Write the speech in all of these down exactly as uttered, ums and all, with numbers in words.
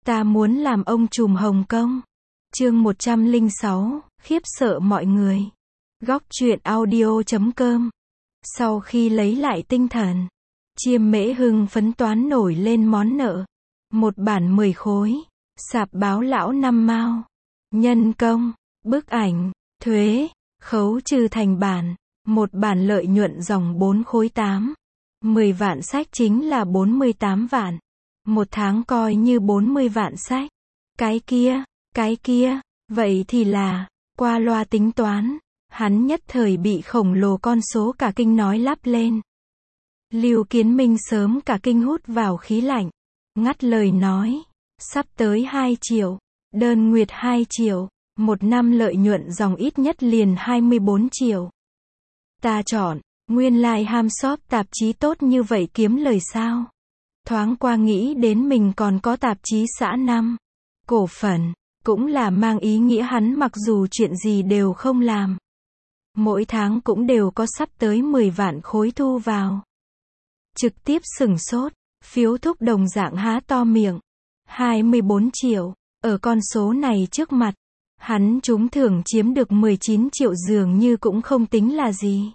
Ta muốn làm ông trùm Hồng Kông. Chương một trăm lẻ sáu, khiếp sợ mọi người. Góc truyện audio chấm com. Sau khi lấy lại tinh thần, Chiêm Mễ hưng phấn toán nổi lên món nợ. Một bản mười khối, sạp báo lão năm mao, nhân công, bức ảnh, thuế, khấu trừ thành bản, một bản lợi nhuận dòng bốn khối tám. mười vạn sách chính là bốn mươi tám vạn. Một tháng coi như bốn mươi vạn sách. Cái kia, cái kia, vậy thì là, qua loa tính toán, hắn nhất thời bị khổng lồ con số cả kinh nói lắp lên. Lưu Kiến Minh sớm cả kinh hút vào khí lạnh, ngắt lời nói, sắp tới hai triệu, đơn nguyệt hai triệu, một năm lợi nhuận dòng ít nhất liền hai mươi bốn triệu. Ta chọn, nguyên lai like ham shop tạp chí tốt như vậy kiếm lời sao? Thoáng qua nghĩ đến mình còn có tạp chí xã năm, cổ phần, cũng là mang ý nghĩa hắn mặc dù chuyện gì đều không làm, mỗi tháng cũng đều có sắp tới mười vạn khối thu vào. Trực tiếp sửng sốt, phiếu thúc đồng dạng há to miệng. hai mươi bốn triệu, ở con số này trước mặt, hắn trúng thưởng chiếm được mười chín triệu dường như cũng không tính là gì.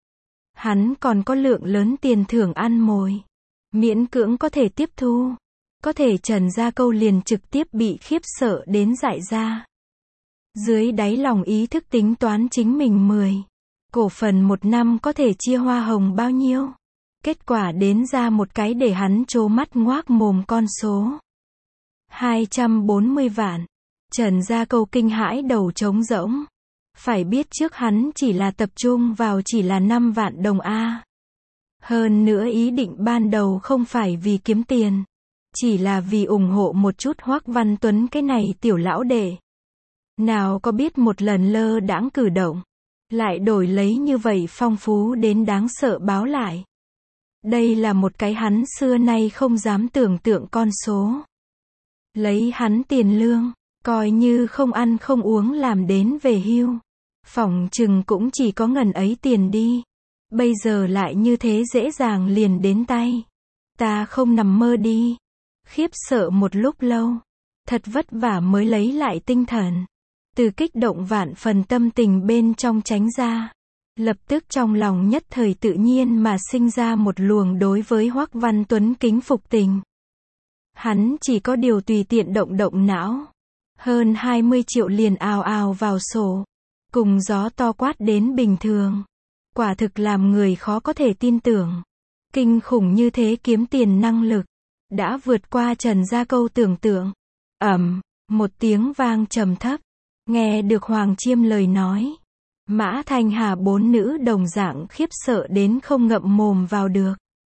Hắn còn có lượng lớn tiền thưởng ăn mồi, miễn cưỡng có thể tiếp thu. Có thể Trần Gia Câu liền trực tiếp bị khiếp sợ đến dại ra. Dưới đáy lòng ý thức tính toán chính mình mười cổ phần một năm có thể chia hoa hồng bao nhiêu. Kết quả đến ra một cái để hắn trố mắt ngoác mồm con số. hai trăm bốn mươi vạn. Trần Gia Câu kinh hãi đầu trống rỗng. Phải biết trước hắn chỉ là tập trung vào chỉ là năm vạn đồng A. Hơn nữa ý định ban đầu không phải vì kiếm tiền, chỉ là vì ủng hộ một chút Hoắc Văn Tuấn cái này tiểu lão đệ. Nào có biết một lần lơ đãng cử động, lại đổi lấy như vậy phong phú đến đáng sợ báo lại. Đây là một cái hắn xưa nay không dám tưởng tượng con số. Lấy hắn tiền lương, coi như không ăn không uống làm đến về hưu, phỏng chừng cũng chỉ có ngần ấy tiền đi. Bây giờ lại như thế dễ dàng liền đến tay. Ta không nằm mơ đi. Khiếp sợ một lúc lâu, thật vất vả mới lấy lại tinh thần. Từ kích động vạn phần tâm tình bên trong tránh ra, lập tức trong lòng nhất thời tự nhiên mà sinh ra một luồng đối với Hoắc Văn Tuấn kính phục tình. Hắn chỉ có điều tùy tiện động động não, hơn hai mươi triệu liền ào ào vào sổ, cùng gió to quát đến bình thường. Quả thực làm người khó có thể tin tưởng. Kinh khủng như thế kiếm tiền năng lực, đã vượt qua Trần Gia Câu tưởng tượng. Ầm, một tiếng vang trầm thấp, nghe được Hoàng Chiêm lời nói. Mã Thanh Hà bốn nữ đồng dạng khiếp sợ đến không ngậm mồm vào được.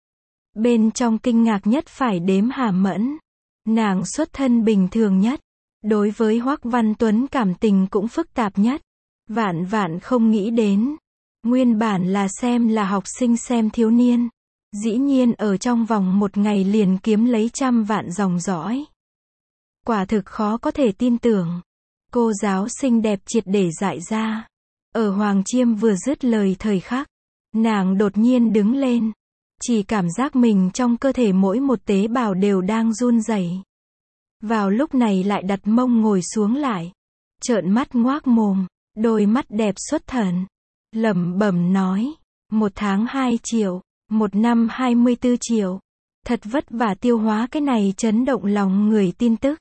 Bên trong kinh ngạc nhất phải đếm Hà Mẫn. Nàng xuất thân bình thường nhất, đối với Hoắc Văn Tuấn cảm tình cũng phức tạp nhất. Vạn vạn không nghĩ đến, nguyên bản là xem là học sinh xem thiếu niên, dĩ nhiên ở trong vòng một ngày liền kiếm lấy trăm vạn dòng dõi. Quả thực khó có thể tin tưởng. Cô giáo xinh đẹp triệt để dại ra. Ở Hoàng Chiêm vừa dứt lời thời khắc, nàng đột nhiên đứng lên, chỉ cảm giác mình trong cơ thể mỗi một tế bào đều đang run rẩy. Vào lúc này lại đặt mông ngồi xuống lại, trợn mắt ngoác mồm, đôi mắt đẹp xuất thần, lẩm bẩm nói, một tháng hai triệu, một năm hai mươi tư triệu. Thật vất vả tiêu hóa cái này chấn động lòng người tin tức.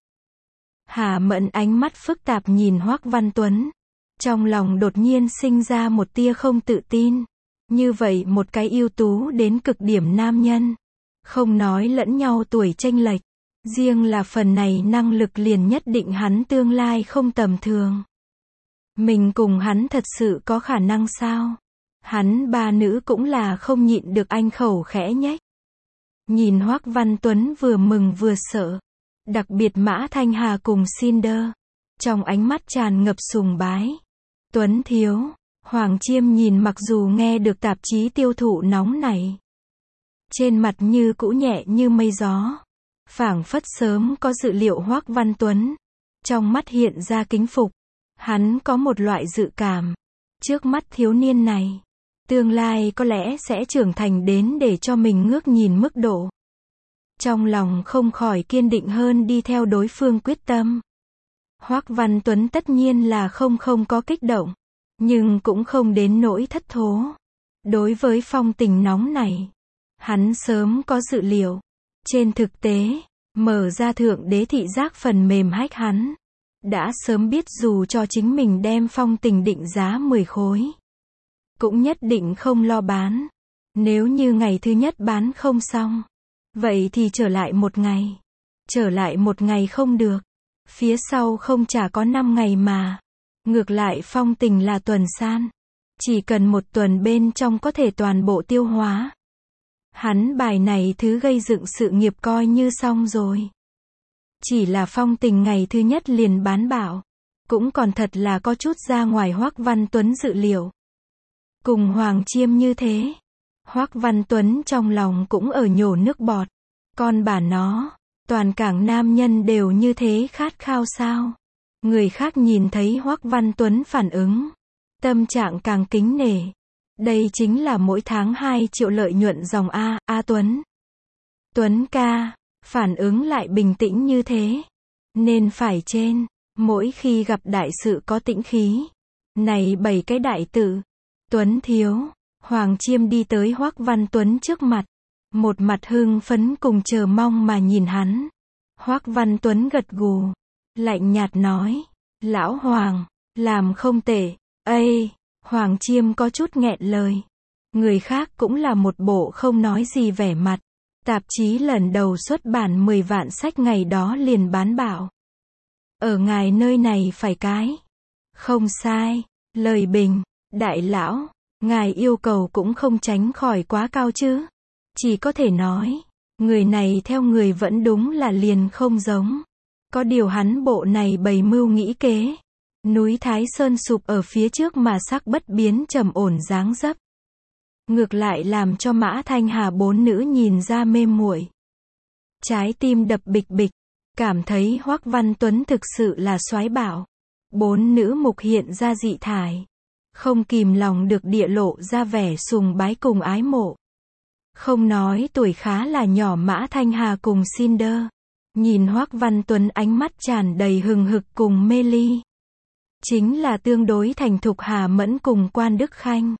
Hà Mẫn ánh mắt phức tạp nhìn Hoắc Văn Tuấn, trong lòng đột nhiên sinh ra một tia không tự tin. Như vậy một cái ưu tú đến cực điểm nam nhân, không nói lẫn nhau tuổi chênh lệch, riêng là phần này năng lực liền nhất định hắn tương lai không tầm thường. Mình cùng hắn thật sự có khả năng sao? Hắn ba nữ cũng là không nhịn được anh khẩu khẽ nhếch. Nhìn Hoắc Văn Tuấn vừa mừng vừa sợ, đặc biệt Mã Thanh Hà cùng Cinder, trong ánh mắt tràn ngập sùng bái. Tuấn thiếu, Hoàng Chiêm nhìn mặc dù nghe được tạp chí tiêu thụ nóng này, trên mặt như cũ nhẹ như mây gió, phảng phất sớm có dự liệu Hoắc Văn Tuấn, trong mắt hiện ra kính phục. Hắn có một loại dự cảm, trước mắt thiếu niên này, tương lai có lẽ sẽ trưởng thành đến để cho mình ngước nhìn mức độ. Trong lòng không khỏi kiên định hơn đi theo đối phương quyết tâm. Hoắc Văn Tuấn tất nhiên là không không có kích động, nhưng cũng không đến nỗi thất thố. Đối với phong tình nóng này, hắn sớm có dự liệu. Trên thực tế, mở ra thượng đế thị giác phần mềm hack hắn đã sớm biết dù cho chính mình đem phong tình định giá mười khối, cũng nhất định không lo bán. Nếu như ngày thứ nhất bán không xong, vậy thì trở lại một ngày. Trở lại một ngày không được, phía sau không chả có năm ngày mà. Ngược lại phong tình là tuần san, chỉ cần một tuần bên trong có thể toàn bộ tiêu hóa. Hắn bài này thứ gây dựng sự nghiệp coi như xong rồi. Chỉ là phong tình ngày thứ nhất liền bán bạo, cũng còn thật là có chút ra ngoài Hoắc Văn Tuấn dự liệu. Cùng Hoàng Chiêm như thế, Hoắc Văn Tuấn trong lòng cũng ở nhổ nước bọt. Con bà nó, toàn cảng nam nhân đều như thế khát khao sao? Người khác nhìn thấy Hoắc Văn Tuấn phản ứng, tâm trạng càng kính nể. Đây chính là mỗi tháng hai triệu lợi nhuận dòng A, A Tuấn. Tuấn ca, phản ứng lại bình tĩnh như thế. Nên phải trên, mỗi khi gặp đại sự có tĩnh khí. Này bảy cái đại tự. Tuấn thiếu, Hoàng Chiêm đi tới Hoắc Văn Tuấn trước mặt. Một mặt hưng phấn cùng chờ mong mà nhìn hắn. Hoắc Văn Tuấn gật gù, lạnh nhạt nói, lão Hoàng, làm không tệ. Ây, Hoàng Chiêm có chút nghẹn lời. Người khác cũng là một bộ không nói gì vẻ mặt. Tạp chí lần đầu xuất bản mười vạn sách ngày đó liền bán bạo. Ở ngài nơi này phải cái. Không sai, lời bình, đại lão, ngài yêu cầu cũng không tránh khỏi quá cao chứ. Chỉ có thể nói, người này theo người vẫn đúng là liền không giống. Có điều hắn bộ này bày mưu nghĩ kế. Núi Thái Sơn sụp ở phía trước mà sắc bất biến trầm ổn dáng dấp. Ngược lại làm cho Mã Thanh Hà bốn nữ nhìn ra mê muội. Trái tim đập bịch bịch, cảm thấy Hoắc Văn Tuấn thực sự là soái bảo. Bốn nữ mục hiện ra dị thải, không kìm lòng được địa lộ ra vẻ sùng bái cùng ái mộ. Không nói tuổi khá là nhỏ Mã Thanh Hà cùng Cinder, nhìn Hoắc Văn Tuấn ánh mắt tràn đầy hừng hực cùng mê ly. Chính là tương đối thành thục Hà Mẫn cùng Quan Đức Khanh.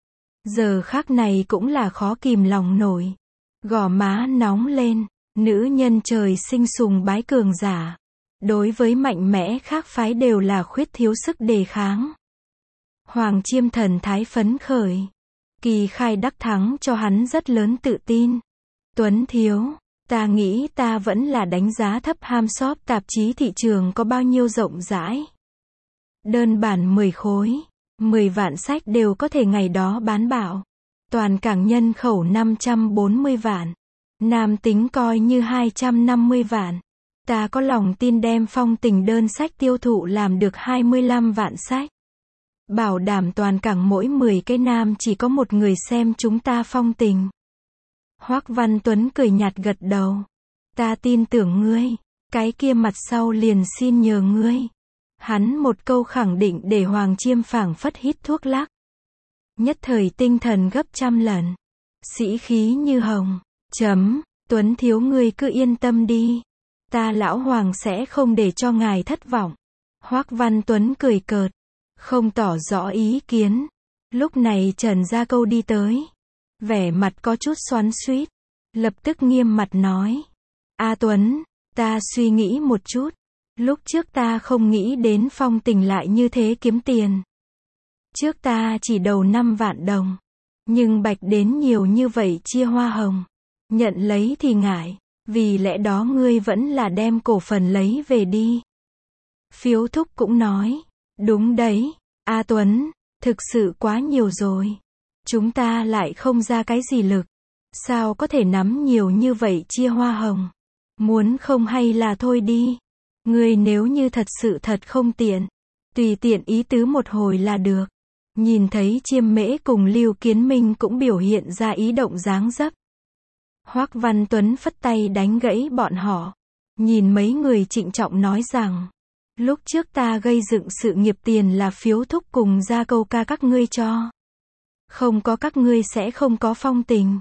Giờ khắc này cũng là khó kìm lòng nổi. Gò má nóng lên, nữ nhân trời sinh sùng bái cường giả. Đối với mạnh mẽ khác phái đều là khuyết thiếu sức đề kháng. Hoàng Chiêm thần thái phấn khởi. Kỳ khai đắc thắng cho hắn rất lớn tự tin. Tuấn thiếu, ta nghĩ ta vẫn là đánh giá thấp ham shop tạp chí thị trường có bao nhiêu rộng rãi. Đơn bản mười khối, mười vạn sách đều có thể ngày đó bán bạo. Toàn cảng nhân khẩu năm trăm bốn mươi vạn. Nam tính coi như hai trăm năm mươi vạn. Ta có lòng tin đem phong tình đơn sách tiêu thụ làm được hai mươi lăm vạn sách. Bảo đảm toàn cảng mỗi mười cái nam chỉ có một người xem chúng ta phong tình. Hoắc Văn Tuấn cười nhạt gật đầu. Ta tin tưởng ngươi, cái kia mặt sau liền xin nhờ ngươi. Hắn một câu khẳng định để Hoàng Chiêm phảng phất hít thuốc lắc. Nhất thời tinh thần gấp trăm lần. Sĩ khí như hồng. Chấm, Tuấn thiếu ngươi cứ yên tâm đi. Ta lão Hoàng sẽ không để cho ngài thất vọng. Hoắc Văn Tuấn cười cợt, không tỏ rõ ý kiến. Lúc này Trần Gia Câu đi tới. Vẻ mặt có chút xoắn xuýt. Lập tức nghiêm mặt nói. A Tuấn, ta suy nghĩ một chút. Lúc trước ta không nghĩ đến phong tình lại như thế kiếm tiền. Trước ta chỉ đầu năm vạn đồng. Nhưng bạch đến nhiều như vậy chia hoa hồng. Nhận lấy thì ngại. Vì lẽ đó ngươi vẫn là đem cổ phần lấy về đi. Phiếu thúc cũng nói. Đúng đấy, A Tuấn, thực sự quá nhiều rồi. Chúng ta lại không ra cái gì lực. Sao có thể nắm nhiều như vậy chia hoa hồng. Muốn không hay là thôi đi. Ngươi nếu như thật sự thật không tiện, tùy tiện ý tứ một hồi là được. Nhìn thấy Chiêm Mễ cùng Lưu Kiến Minh cũng biểu hiện ra ý động dáng dấp. Hoắc Văn Tuấn phất tay đánh gãy bọn họ. Nhìn mấy người trịnh trọng nói rằng, lúc trước ta gây dựng sự nghiệp tiền là phiếu thúc cùng Gia Câu ca các ngươi cho. Không có các ngươi sẽ không có phong tình.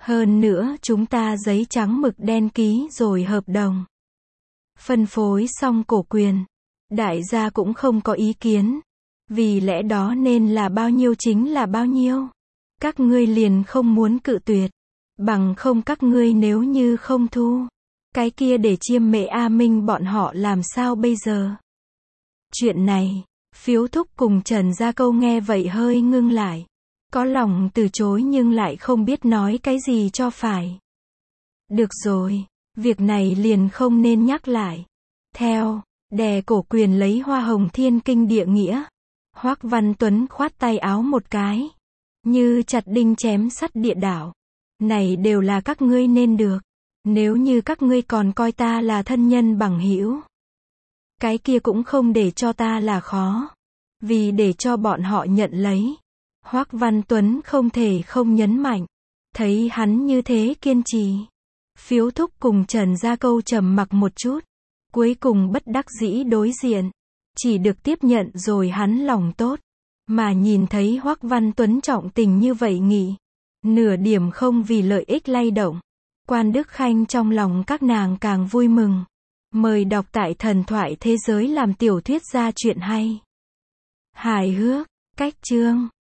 Hơn nữa chúng ta giấy trắng mực đen ký rồi hợp đồng. Phân phối xong cổ quyền. Đại gia cũng không có ý kiến. Vì lẽ đó nên là bao nhiêu chính là bao nhiêu. Các ngươi liền không muốn cự tuyệt. Bằng không các ngươi nếu như không thu. Cái kia để Chiêm Mệ A Minh bọn họ làm sao bây giờ? Chuyện này, Phiếu Thúc cùng Trần Gia Câu nghe vậy hơi ngưng lại. Có lòng từ chối nhưng lại không biết nói cái gì cho phải. Được rồi, việc này liền không nên nhắc lại. Theo, đè cổ quyền lấy hoa hồng thiên kinh địa nghĩa. Hoắc Văn Tuấn khoát tay áo một cái. Như chặt đinh chém sắt địa đảo. Này đều là các ngươi nên được. Nếu như các ngươi còn coi ta là thân nhân bằng hữu, cái kia cũng không để cho ta là khó. Vì để cho bọn họ nhận lấy. Hoắc Văn Tuấn không thể không nhấn mạnh. Thấy hắn như thế kiên trì. Phiếu Thúc cùng Trần Gia Câu trầm mặc một chút. Cuối cùng bất đắc dĩ đối diện. Chỉ được tiếp nhận rồi hắn lòng tốt. Mà nhìn thấy Hoắc Văn Tuấn trọng tình như vậy nghị. Nửa điểm không vì lợi ích lay động. Quan Đức Khanh trong lòng các nàng càng vui mừng. Mời đọc tại Thần Thoại Thế Giới làm tiểu thuyết ra chuyện hay. Hài hước, cách chương.